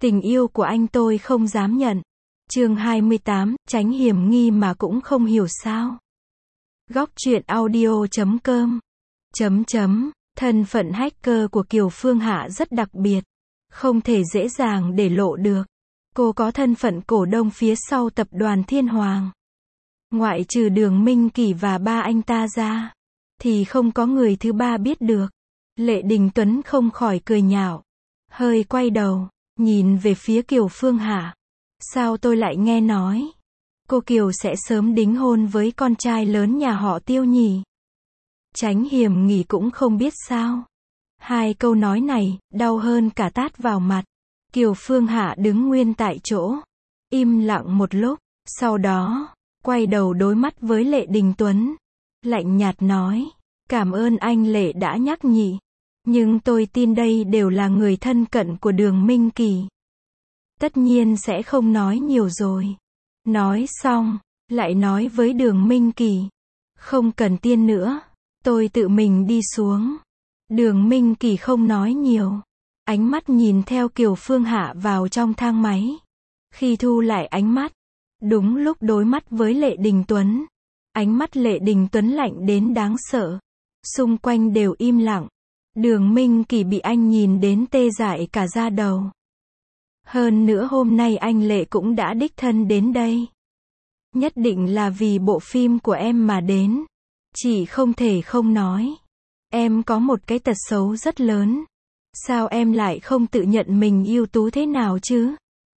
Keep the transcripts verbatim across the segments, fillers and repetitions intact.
Tình yêu của anh tôi không dám nhận. Chương hai mươi tám, tránh hiểm nghi mà cũng không hiểu sao. Góc truyện audio chấm com chấm chấm Thân phận hacker của Kiều Phương Hạ rất đặc biệt, không thể dễ dàng để lộ được. Cô có thân phận cổ đông phía sau tập đoàn Thiên Hoàng. Ngoại trừ Đường Minh Kỳ và ba anh ta ra, thì không có người thứ ba biết được. Lệ Đình Tuấn không khỏi cười nhạo, hơi quay đầu, nhìn về phía Kiều Phương Hạ. Sao tôi lại nghe nói, cô Kiều sẽ sớm đính hôn với con trai lớn nhà họ Tiêu nhỉ? Tránh hiểm nghỉ cũng không biết sao. Hai câu nói này, đau hơn cả tát vào mặt. Kiều Phương Hạ đứng nguyên tại chỗ, im lặng một lúc, sau đó, quay đầu đối mắt với Lệ Đình Tuấn. Lạnh nhạt nói, cảm ơn anh Lệ đã nhắc nhỉ. Nhưng tôi tin đây đều là người thân cận của Đường Minh Kỳ. Tất nhiên sẽ không nói nhiều rồi. Nói xong, lại nói với Đường Minh Kỳ, không cần tiên nữa, tôi tự mình đi xuống. Đường Minh Kỳ không nói nhiều, ánh mắt nhìn theo Kiều Phương Hạ vào trong thang máy. Khi thu lại ánh mắt, đúng lúc đối mắt với Lệ Đình Tuấn, ánh mắt Lệ Đình Tuấn lạnh đến đáng sợ. Xung quanh đều im lặng. Đường Minh Kỳ bị anh nhìn đến tê dại cả da đầu. Hơn nữa hôm nay anh Lệ cũng đã đích thân đến đây. Nhất định là vì bộ phim của em mà đến. Chị không thể không nói, em có một cái tật xấu rất lớn. Sao em lại không tự nhận mình ưu tú thế nào chứ?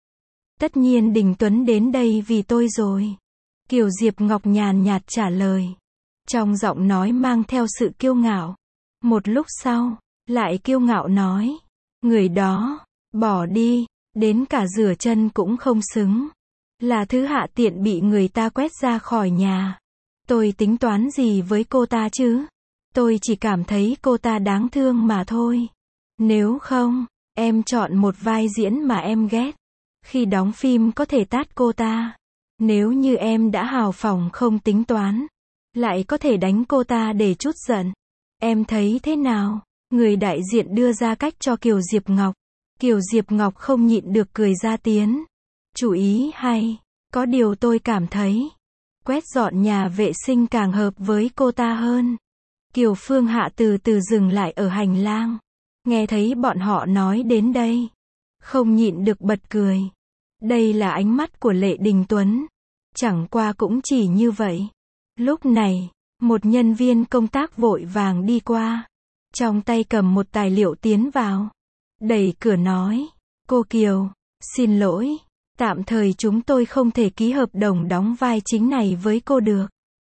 Tất nhiên Đình Tuấn đến đây vì tôi rồi. Kiều Diệp Ngọc nhàn nhạt trả lời, trong giọng nói mang theo sự kiêu ngạo. Một lúc sau, lại kiêu ngạo nói, người đó, bỏ đi, đến cả rửa chân cũng không xứng. Là thứ hạ tiện bị người ta quét ra khỏi nhà. Tôi tính toán gì với cô ta chứ? Tôi chỉ cảm thấy cô ta đáng thương mà thôi. Nếu không, em chọn một vai diễn mà em ghét. Khi đóng phim có thể tát cô ta. Nếu như em đã hào phóng không tính toán, lại có thể đánh cô ta để trút giận. Em thấy thế nào? Người đại diện đưa ra cách cho Kiều Diệp Ngọc. Kiều Diệp Ngọc không nhịn được cười ra tiếng. Chủ ý hay, có điều tôi cảm thấy quét dọn nhà vệ sinh càng hợp với cô ta hơn. Kiều Phương Hạ từ từ dừng lại ở hành lang, nghe thấy bọn họ nói đến đây, không nhịn được bật cười. Đây là ánh mắt của Lệ Đình Tuấn. Chẳng qua cũng chỉ như vậy. Lúc này, một nhân viên công tác vội vàng đi qua, trong tay cầm một tài liệu tiến vào, đẩy cửa nói, cô Kiều, xin lỗi, tạm thời chúng tôi không thể ký hợp đồng đóng vai chính này với cô được.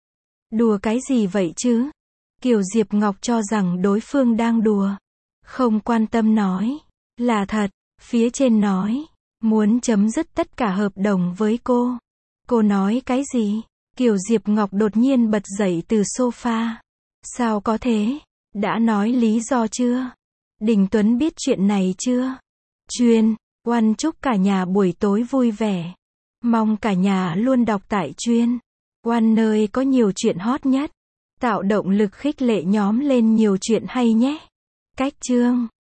Đùa cái gì vậy chứ? Kiều Diệp Ngọc cho rằng đối phương đang đùa, không quan tâm nói, là thật. Phía trên nói, muốn chấm dứt tất cả hợp đồng với cô. Cô nói cái gì? Kiều Diệp Ngọc đột nhiên bật dậy từ sofa. Sao có thế? Đã nói lý do chưa? Đình Tuấn biết chuyện này chưa? Chuyên, Oan chúc cả nhà buổi tối vui vẻ. Mong cả nhà luôn đọc tại Chuyên, Oan nơi có nhiều chuyện hot nhất. Tạo động lực khích lệ nhóm lên nhiều chuyện hay nhé. Cách chương